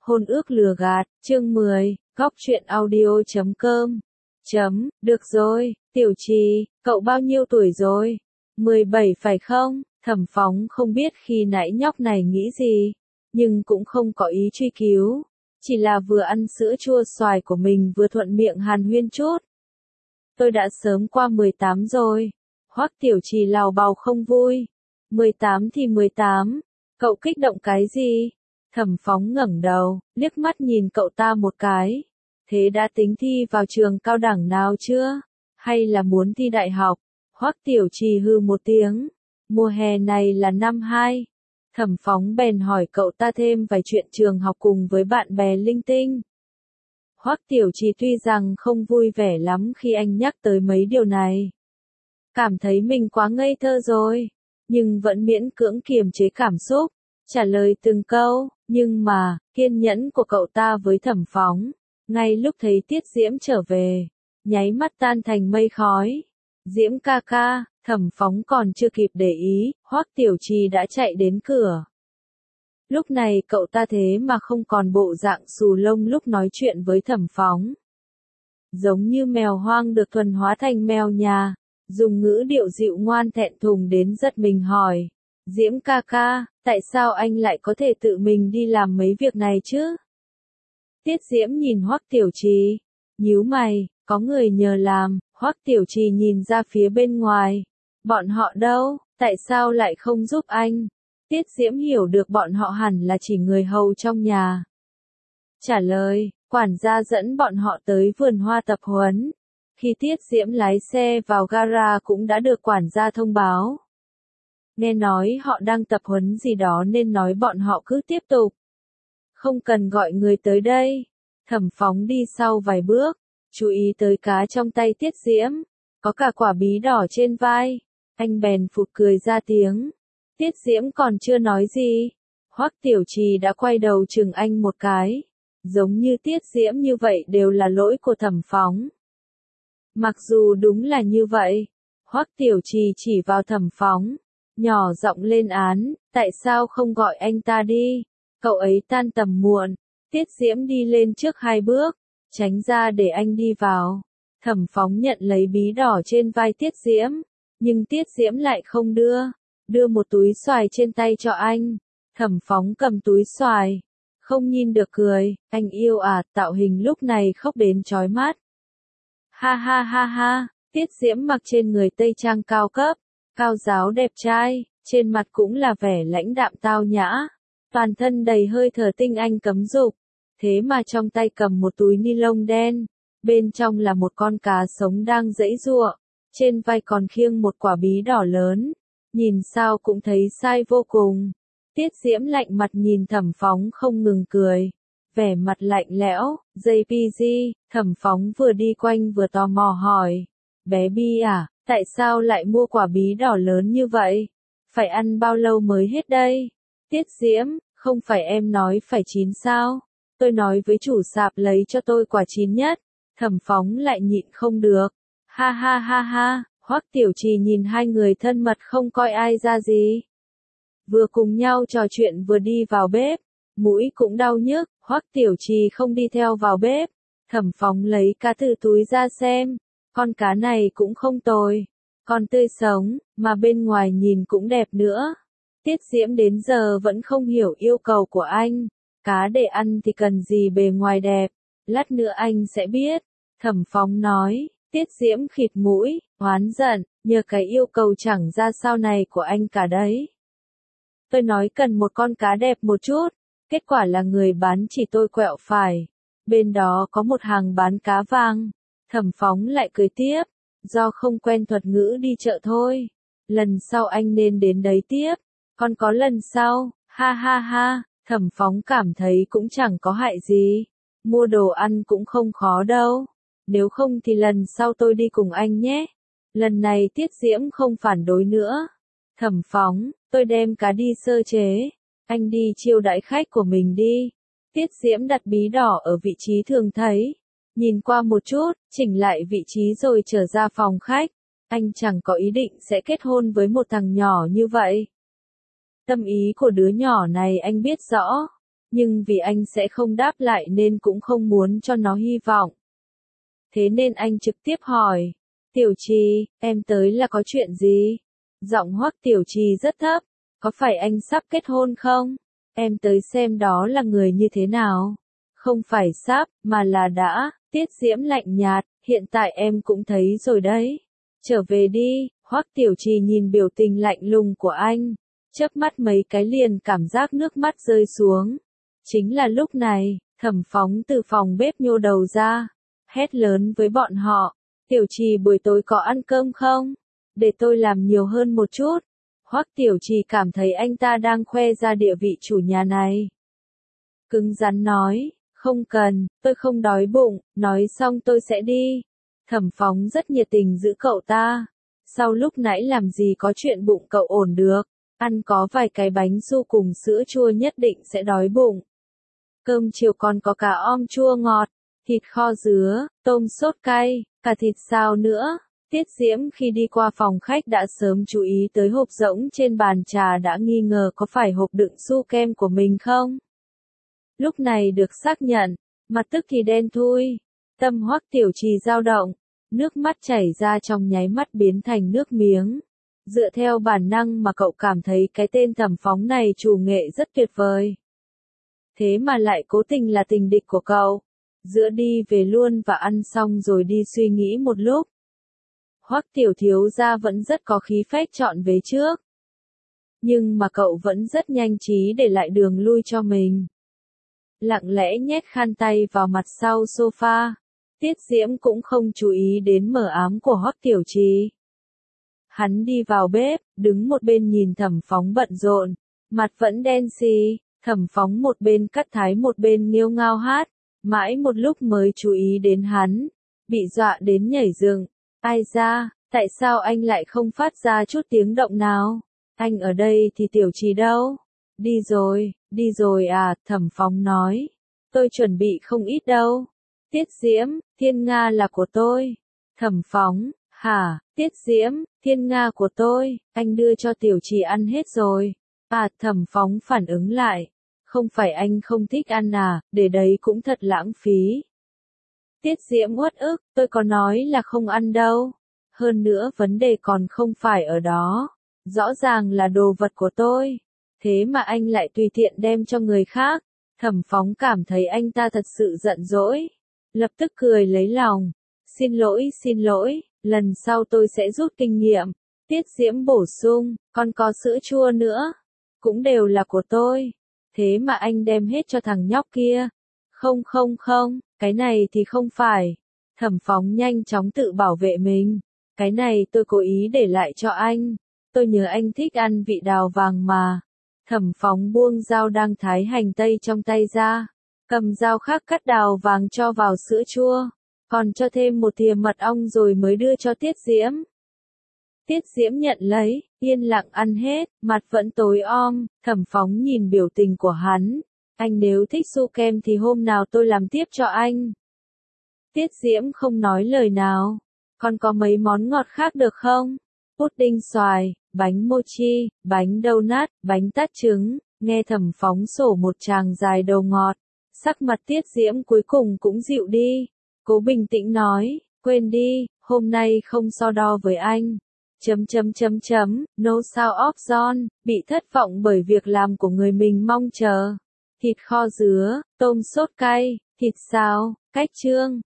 Hôn ước lừa gạt, chương 10, góc truyện audio.com. Được rồi, Tiểu Trì, cậu bao nhiêu tuổi rồi? 17 phải không? Thẩm Phóng không biết khi nãy nhóc này nghĩ gì, nhưng cũng không có ý truy cứu, chỉ là vừa ăn sữa chua xoài của mình vừa thuận miệng hàn huyên chút. Tôi đã sớm qua 18 rồi. Hoắc Tiểu Trì lào bào không vui. 18 thì 18, cậu kích động cái gì? Thẩm Phóng ngẩng đầu, liếc mắt nhìn cậu ta một cái. Thế đã tính thi vào trường cao đẳng nào chưa? Hay là muốn thi đại học? Hoắc Tiểu Trì hừ một tiếng. Mùa hè này là năm 2. Thẩm Phóng bèn hỏi cậu ta thêm vài chuyện trường học cùng với bạn bè linh tinh. Hoắc Tiểu Trì tuy rằng không vui vẻ lắm khi anh nhắc tới mấy điều này. Cảm thấy mình quá ngây thơ rồi, nhưng vẫn miễn cưỡng kiềm chế cảm xúc, trả lời từng câu, nhưng mà, kiên nhẫn của cậu ta với Thẩm Phóng, ngay lúc thấy Tiết Diễm trở về, nháy mắt tan thành mây khói. Diễm ca ca, Thẩm Phóng còn chưa kịp để ý, Hoắc Tiểu Trì đã chạy đến cửa. Lúc này cậu ta thế mà không còn bộ dạng xù lông lúc nói chuyện với Thẩm Phóng. Giống như mèo hoang được thuần hóa thành mèo nhà, dùng ngữ điệu dịu ngoan thẹn thùng đến giật mình hỏi. Diễm ca ca, tại sao anh lại có thể tự mình đi làm mấy việc này chứ? Tiết Diễm nhìn Hoắc Tiểu Trì, nhíu mày, có người nhờ làm. Hoắc Tiểu Trì nhìn ra phía bên ngoài. Bọn họ đâu, tại sao lại không giúp anh? Tiết Diễm hiểu được bọn họ hẳn là chỉ người hầu trong nhà. Trả lời, quản gia dẫn bọn họ tới vườn hoa tập huấn. Khi Tiết Diễm lái xe vào gara cũng đã được quản gia thông báo. Nghe nói họ đang tập huấn gì đó nên nói bọn họ cứ tiếp tục. Không cần gọi người tới đây. Thẩm Phóng đi sau vài bước, chú ý tới cá trong tay Tiết Diễm, có cả quả bí đỏ trên vai. Anh bèn phụt cười ra tiếng. Tiết Diễm còn chưa nói gì, Hoắc Tiểu Trì đã quay đầu chừng anh một cái. Giống như Tiết Diễm như vậy đều là lỗi của Thẩm Phóng. Mặc dù đúng là như vậy, Hoắc Tiểu Trì chỉ vào Thẩm Phóng, nhỏ giọng lên án, tại sao không gọi anh ta đi, cậu ấy tan tầm muộn. Tiết Diễm đi lên trước 2 bước, tránh ra để anh đi vào. Thẩm Phóng nhận lấy bí đỏ trên vai Tiết Diễm, nhưng Tiết Diễm lại không đưa một túi xoài trên tay cho anh. Thẩm Phóng cầm túi xoài, không nhìn được cười, anh yêu à, tạo hình lúc này khóc đến chói mắt. Ha ha ha ha, Tiết Diễm mặc trên người tây trang cao cấp, cao ráo đẹp trai, trên mặt cũng là vẻ lãnh đạm tao nhã, toàn thân đầy hơi thở tinh anh cấm dục, thế mà trong tay cầm một túi ni lông đen, bên trong là một con cá sống đang giãy giụa, trên vai còn khiêng một quả bí đỏ lớn, nhìn sao cũng thấy sai vô cùng. Tiết Diễm lạnh mặt nhìn Thẩm Phóng không ngừng cười, vẻ mặt lạnh lẽo. JPG, Thẩm Phóng vừa đi quanh vừa tò mò hỏi, bé Bi à, tại sao lại mua quả bí đỏ lớn như vậy? Phải ăn bao lâu mới hết đây? Tiết Diễm, không phải em nói phải chín sao? Tôi nói với chủ sạp lấy cho tôi quả chín nhất. Thẩm Phóng lại nhịn không được. Ha ha ha ha, Hoắc Tiểu Trì nhìn hai người thân mật không coi ai ra gì. Vừa cùng nhau trò chuyện vừa đi vào bếp, mũi cũng đau nhức, Hoắc Tiểu Trì không đi theo vào bếp. Thẩm Phóng lấy cá từ túi ra xem, con cá này cũng không tồi, còn tươi sống, mà bên ngoài nhìn cũng đẹp nữa. Tiết Diễm đến giờ vẫn không hiểu yêu cầu của anh, cá để ăn thì cần gì bề ngoài đẹp, lát nữa anh sẽ biết. Thẩm Phóng nói. Tiết Diễm khịt mũi, oán giận, nhờ cái yêu cầu chẳng ra sao này của anh cả đấy. Tôi nói cần một con cá đẹp một chút, kết quả là người bán chỉ tôi quẹo phải. Bên đó có một hàng bán cá vàng. Thẩm Phóng lại cười tiếp, do không quen thuật ngữ đi chợ thôi. Lần sau anh nên đến đấy tiếp, còn có lần sau, ha ha ha, Thẩm Phóng cảm thấy cũng chẳng có hại gì. Mua đồ ăn cũng không khó đâu. Nếu không thì lần sau tôi đi cùng anh nhé. Lần này Tiết Diễm không phản đối nữa. Thẩm Phóng, tôi đem cá đi sơ chế. Anh đi chiêu đãi khách của mình đi. Tiết Diễm đặt bí đỏ ở vị trí thường thấy. Nhìn qua một chút, chỉnh lại vị trí rồi trở ra phòng khách. Anh chẳng có ý định sẽ kết hôn với một thằng nhỏ như vậy. Tâm ý của đứa nhỏ này anh biết rõ. Nhưng vì anh sẽ không đáp lại nên cũng không muốn cho nó hy vọng. Thế nên anh trực tiếp hỏi, Tiểu Trì, em tới là có chuyện gì? Giọng Hoắc Tiểu Trì rất thấp, có phải anh sắp kết hôn không? Em tới xem đó là người như thế nào? Không phải sắp, mà là đã, Tiết Diễm lạnh nhạt, hiện tại em cũng thấy rồi đấy. Trở về đi, Hoắc Tiểu Trì nhìn biểu tình lạnh lùng của anh, chớp mắt mấy cái liền cảm giác nước mắt rơi xuống. Chính là lúc này, Thẩm Phóng từ phòng bếp nhô đầu ra, hét lớn với bọn họ, Tiểu Trì buổi tối có ăn cơm không? Để tôi làm nhiều hơn một chút. Hoắc Tiểu Trì cảm thấy anh ta đang khoe ra địa vị chủ nhà này. Cứng rắn nói, không cần, tôi không đói bụng, nói xong tôi sẽ đi. Thẩm Phóng rất nhiệt tình giữ cậu ta. Sau lúc nãy làm gì có chuyện bụng cậu ổn được, ăn có vài cái bánh su cùng sữa chua nhất định sẽ đói bụng. Cơm chiều còn có cả om chua ngọt, thịt kho dứa, tôm sốt cay, cả thịt xào nữa. Tiết Diễm khi đi qua phòng khách đã sớm chú ý tới hộp rỗng trên bàn trà, đã nghi ngờ có phải hộp đựng su kem của mình không. Lúc này được xác nhận, mặt tức thì đen thui, tâm Hoắc Tiểu Trì dao động, nước mắt chảy ra trong nháy mắt biến thành nước miếng. Dựa theo bản năng mà cậu cảm thấy cái tên Thẩm Phóng này chủ nghệ rất tuyệt vời. Thế mà lại cố tình là tình địch của cậu. Giữa đi về luôn và ăn xong rồi đi suy nghĩ một lúc. Hoắc Tiểu thiếu gia vẫn rất có khí phách chọn về trước. Nhưng mà cậu vẫn rất nhanh trí để lại đường lui cho mình. Lặng lẽ nhét khăn tay vào mặt sau sofa. Tiết Diễm cũng không chú ý đến mờ ám của Hoắc Tiểu Trì. Hắn đi vào bếp, đứng một bên nhìn Thẩm Phóng bận rộn, mặt vẫn đen xì. Thẩm Phóng một bên cắt thái một bên nghêu ngao hát, mãi một lúc mới chú ý đến hắn, bị dọa đến nhảy dựng. Ai ra, tại sao anh lại không phát ra chút tiếng động nào? Anh ở đây thì Tiểu Trì đâu? Đi rồi à, Thẩm Phóng nói. Tôi chuẩn bị không ít đâu. Tiết Diễm, Thiên Nga là của tôi. Thẩm Phóng, hả, Tiết Diễm, Thiên Nga của tôi, anh đưa cho Tiểu Trì ăn hết rồi. À, Thẩm Phóng phản ứng lại. Không phải anh không thích ăn à, để đấy cũng thật lãng phí. Tiết Diễm uất ức, tôi có nói là không ăn đâu. Hơn nữa vấn đề còn không phải ở đó. Rõ ràng là đồ vật của tôi. Thế mà anh lại tùy tiện đem cho người khác. Thẩm Phóng cảm thấy anh ta thật sự giận dỗi. Lập tức cười lấy lòng. Xin lỗi, lần sau tôi sẽ rút kinh nghiệm. Tiết Diễm bổ sung, còn có sữa chua nữa. Cũng đều là của tôi. Thế mà anh đem hết cho thằng nhóc kia. Không, cái này thì không phải. Thẩm Phóng nhanh chóng tự bảo vệ mình. Cái này tôi cố ý để lại cho anh. Tôi nhớ anh thích ăn vị đào vàng mà. Thẩm Phóng buông dao đang thái hành tây trong tay ra. Cầm dao khác cắt đào vàng cho vào sữa chua. Còn cho thêm một thìa mật ong rồi mới đưa cho Tiết Diễm. Tiết Diễm nhận lấy, yên lặng ăn hết, mặt vẫn tối om. Thẩm Phóng nhìn biểu tình của hắn. Anh nếu thích su kem thì hôm nào tôi làm tiếp cho anh. Tiết Diễm không nói lời nào. Còn có mấy món ngọt khác được không? Pudding xoài, bánh mochi, bánh donut, bánh tart trứng. Nghe Thẩm Phóng sổ một tràng dài đầu ngọt. Sắc mặt Tiết Diễm cuối cùng cũng dịu đi. Cố bình tĩnh nói, quên đi, hôm nay không so đo với anh. No sao off zone, bị thất vọng bởi việc làm của người mình mong chờ. Thịt kho dứa, tôm sốt cay, thịt xào, cách trương.